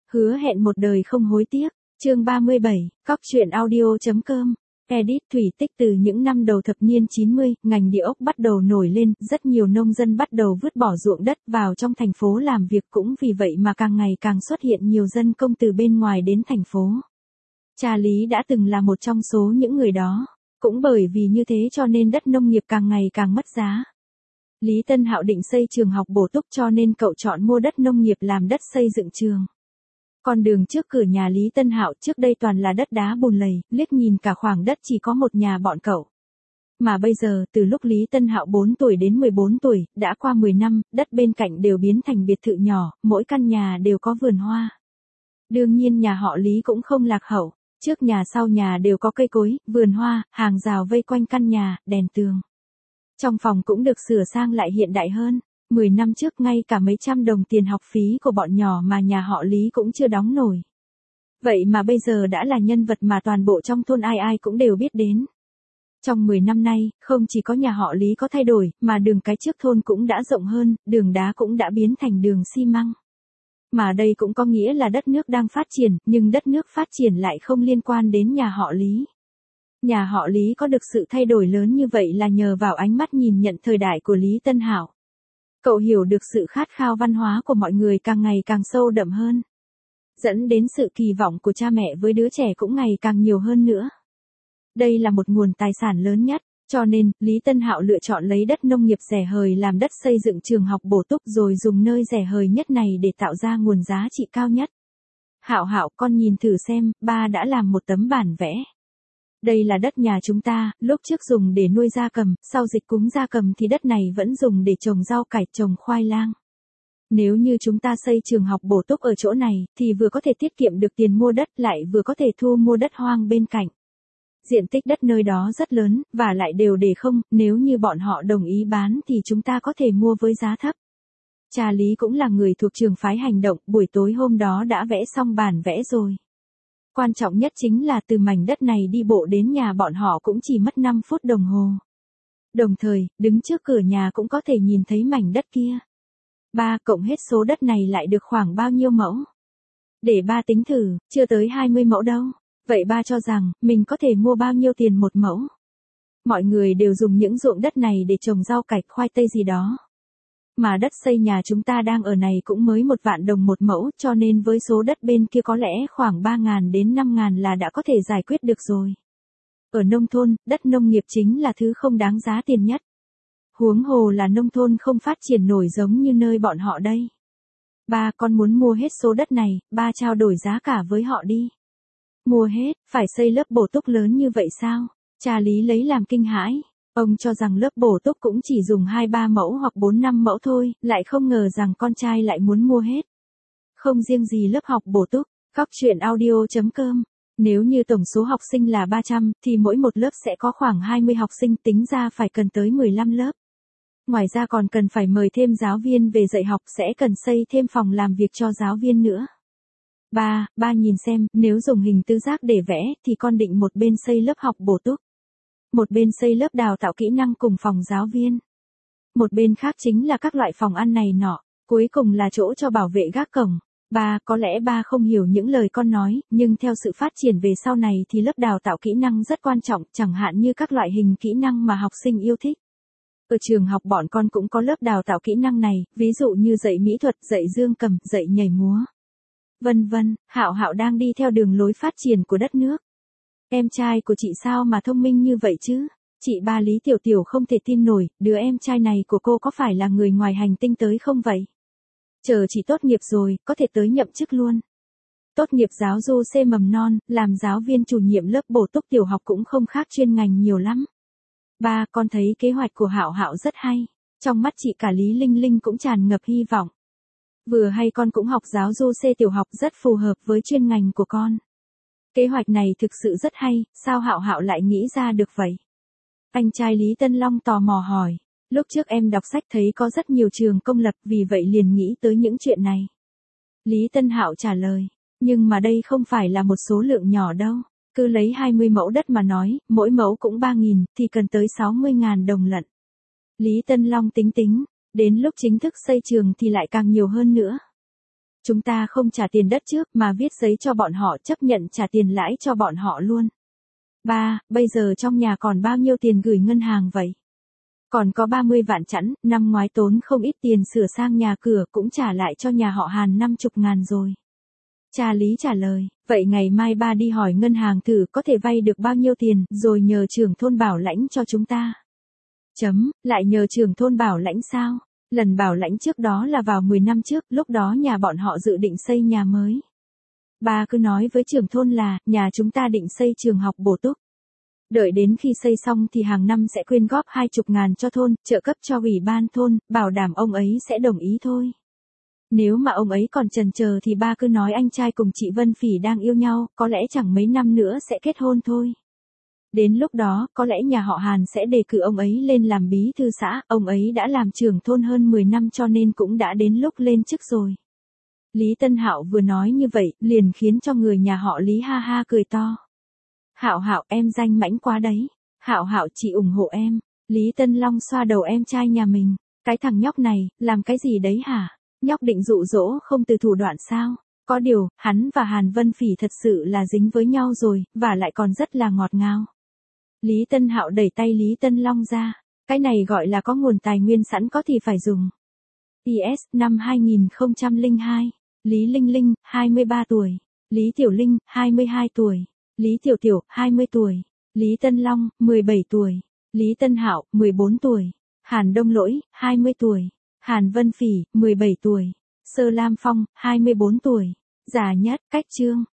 Hứa hẹn một đời không hối tiếc. Chương 37, Cóc truyện audio.com. Edit Thủy Tích. Từ những năm đầu thập niên 90, ngành địa ốc bắt đầu nổi lên, rất nhiều nông dân bắt đầu vứt bỏ ruộng đất vào trong thành phố làm việc, cũng vì vậy mà càng ngày càng xuất hiện nhiều dân công từ bên ngoài đến thành phố. Cha Lý đã từng là một trong số những người đó. Cũng bởi vì như thế cho nên đất nông nghiệp càng ngày càng mất giá. Lý Tân Hạo định xây trường học bổ túc cho nên cậu chọn mua đất nông nghiệp làm đất xây dựng trường. Con đường trước cửa nhà Lý Tân Hạo trước đây toàn là đất đá bùn lầy, liếc nhìn cả khoảng đất chỉ có một nhà bọn cậu. Mà bây giờ, từ lúc Lý Tân Hạo 4 tuổi đến 14 tuổi, đã qua 10 năm, đất bên cạnh đều biến thành biệt thự nhỏ, mỗi căn nhà đều có vườn hoa. Đương nhiên nhà họ Lý cũng không lạc hậu, trước nhà sau nhà đều có cây cối, vườn hoa, hàng rào vây quanh căn nhà, đèn tường. Trong phòng cũng được sửa sang lại hiện đại hơn. 10 năm trước ngay cả mấy trăm đồng tiền học phí của bọn nhỏ mà nhà họ Lý cũng chưa đóng nổi. Vậy mà bây giờ đã là nhân vật mà toàn bộ trong thôn ai ai cũng đều biết đến. Trong 10 năm nay, không chỉ có nhà họ Lý có thay đổi, mà đường cái trước thôn cũng đã rộng hơn, đường đá cũng đã biến thành đường xi măng. Mà đây cũng có nghĩa là đất nước đang phát triển, nhưng đất nước phát triển lại không liên quan đến nhà họ Lý. Nhà họ Lý có được sự thay đổi lớn như vậy là nhờ vào ánh mắt nhìn nhận thời đại của Lý Tân Hạo. Cậu hiểu được sự khát khao văn hóa của mọi người càng ngày càng sâu đậm hơn. Dẫn đến sự kỳ vọng của cha mẹ với đứa trẻ cũng ngày càng nhiều hơn nữa. Đây là một nguồn tài sản lớn nhất, cho nên, Lý Tân Hạo lựa chọn lấy đất nông nghiệp rẻ hời làm đất xây dựng trường học bổ túc rồi dùng nơi rẻ hời nhất này để tạo ra nguồn giá trị cao nhất. Hạo Hạo, con nhìn thử xem, ba đã làm một tấm bản vẽ. Đây là đất nhà chúng ta, lúc trước dùng để nuôi gia cầm, sau dịch cúm gia cầm thì đất này vẫn dùng để trồng rau cải, trồng khoai lang. Nếu như chúng ta xây trường học bổ túc ở chỗ này, thì vừa có thể tiết kiệm được tiền mua đất, lại vừa có thể thu mua đất hoang bên cạnh. Diện tích đất nơi đó rất lớn, và lại đều để không, nếu như bọn họ đồng ý bán thì chúng ta có thể mua với giá thấp. Cha Lý cũng là người thuộc trường phái hành động, buổi tối hôm đó đã vẽ xong bản vẽ rồi. Quan trọng nhất chính là từ mảnh đất này đi bộ đến nhà bọn họ cũng chỉ mất 5 phút đồng hồ. Đồng thời, đứng trước cửa nhà cũng có thể nhìn thấy mảnh đất kia. Ba cộng hết số đất này lại được khoảng bao nhiêu mẫu? Để ba tính thử, chưa tới 20 mẫu đâu. Vậy ba cho rằng, mình có thể mua bao nhiêu tiền một mẫu? Mọi người đều dùng những ruộng đất này để trồng rau cải, khoai tây gì đó. Mà đất xây nhà chúng ta đang ở này cũng mới 1 vạn đồng một mẫu, cho nên với số đất bên kia có lẽ khoảng 3.000 đến 5.000 là đã có thể giải quyết được rồi. Ở nông thôn, đất nông nghiệp chính là thứ không đáng giá tiền nhất. Huống hồ là nông thôn không phát triển nổi giống như nơi bọn họ đây. Ba, con muốn mua hết số đất này, ba trao đổi giá cả với họ đi. Mua hết, phải xây lớp bổ túc lớn như vậy sao? Cha Lý lấy làm kinh hãi. Ông cho rằng lớp bổ túc cũng chỉ dùng 2-3 mẫu hoặc 4-5 mẫu thôi, lại không ngờ rằng con trai lại muốn mua hết. Không riêng gì lớp học bổ túc, Cóc truyện audio.com. Nếu như tổng số học sinh là 300, thì mỗi một lớp sẽ có khoảng 20 học sinh, tính ra phải cần tới 15 lớp. Ngoài ra còn cần phải mời thêm giáo viên về dạy học, sẽ cần xây thêm phòng làm việc cho giáo viên nữa. Ba nhìn xem, nếu dùng hình tứ giác để vẽ, thì con định một bên xây lớp học bổ túc. Một bên xây lớp đào tạo kỹ năng cùng phòng giáo viên. Một bên khác chính là các loại phòng ăn này nọ, cuối cùng là chỗ cho bảo vệ gác cổng. Ba, có lẽ ba không hiểu những lời con nói, nhưng theo sự phát triển về sau này thì lớp đào tạo kỹ năng rất quan trọng, chẳng hạn như các loại hình kỹ năng mà học sinh yêu thích. Ở trường học bọn con cũng có lớp đào tạo kỹ năng này, ví dụ như dạy mỹ thuật, dạy dương cầm, dạy nhảy múa. Vân vân. Hạo Hạo đang đi theo đường lối phát triển của đất nước. Em trai của chị sao mà thông minh như vậy chứ? Chị ba Lý Tiểu Tiểu không thể tin nổi, đứa em trai này của cô có phải là người ngoài hành tinh tới không vậy? Chờ chị tốt nghiệp rồi, có thể tới nhậm chức luôn. Tốt nghiệp giáo du C mầm non, làm giáo viên chủ nhiệm lớp bổ túc tiểu học cũng không khác chuyên ngành nhiều lắm. Ba, con thấy kế hoạch của Hạo Hạo rất hay. Trong mắt chị cả Lý Linh Linh cũng tràn ngập hy vọng. Vừa hay con cũng học giáo du C tiểu học rất phù hợp với chuyên ngành của con. Kế hoạch này thực sự rất hay, sao Hạo Hạo lại nghĩ ra được vậy? Anh trai Lý Tân Long tò mò hỏi. Lúc trước em đọc sách thấy có rất nhiều trường công lập, vì vậy liền nghĩ tới những chuyện này. Lý Tân Hạo trả lời. Nhưng mà đây không phải là một số lượng nhỏ đâu. Cứ lấy 20 mẫu đất mà nói, mỗi mẫu cũng 3.000, thì cần tới 60.000 đồng lận. Lý Tân Long tính, đến lúc chính thức xây trường thì lại càng nhiều hơn nữa. Chúng ta không trả tiền đất trước mà viết giấy cho bọn họ chấp nhận trả tiền lãi cho bọn họ luôn. Ba, bây giờ trong nhà còn bao nhiêu tiền gửi ngân hàng vậy? Còn có 30 vạn chẵn, năm ngoái tốn không ít tiền sửa sang nhà cửa cũng trả lại cho nhà họ Hàn 50.000 rồi. Cha Lý trả lời, vậy ngày mai ba đi hỏi ngân hàng thử có thể vay được bao nhiêu tiền rồi nhờ trưởng thôn bảo lãnh cho chúng ta. Lại nhờ trưởng thôn bảo lãnh sao? Lần bảo lãnh trước đó là vào 10 năm trước, lúc đó nhà bọn họ dự định xây nhà mới. Ba cứ nói với trưởng thôn là, nhà chúng ta định xây trường học bổ túc. Đợi đến khi xây xong thì hàng năm sẽ quyên góp 20.000 cho thôn, trợ cấp cho ủy ban thôn, bảo đảm ông ấy sẽ đồng ý thôi. Nếu mà ông ấy còn chần chờ thì ba cứ nói anh trai cùng chị Vân Phỉ đang yêu nhau, có lẽ chẳng mấy năm nữa sẽ kết hôn thôi. Đến lúc đó, có lẽ nhà họ Hàn sẽ đề cử ông ấy lên làm bí thư xã, ông ấy đã làm trưởng thôn hơn 10 năm cho nên cũng đã đến lúc lên chức rồi. Lý Tân Hạo vừa nói như vậy, liền khiến cho người nhà họ Lý ha ha cười to. Hạo Hạo em danh mãnh quá đấy. Hạo Hạo chị ủng hộ em. Lý Tân Long xoa đầu em trai nhà mình. Cái thằng nhóc này, làm cái gì đấy hả? Nhóc định dụ dỗ không từ thủ đoạn sao? Có điều, hắn và Hàn Vân Phỉ thật sự là dính với nhau rồi, và lại còn rất là ngọt ngào. Lý Tân Hạo đẩy tay Lý Tân Long ra. Cái này gọi là có nguồn tài nguyên sẵn có thì phải dùng. PS, năm 2002. Lý Linh Linh, 23 tuổi. Lý Tiểu Linh, 22 tuổi. Lý Tiểu Tiểu, 20 tuổi. Lý Tân Long, 17 tuổi. Lý Tân Hạo, 14 tuổi. Hàn Đông Lỗi, 20 tuổi. Hàn Vân Phỉ, 17 tuổi. Sơ Lam Phong, 24 tuổi. Già nhất, Cách Trương,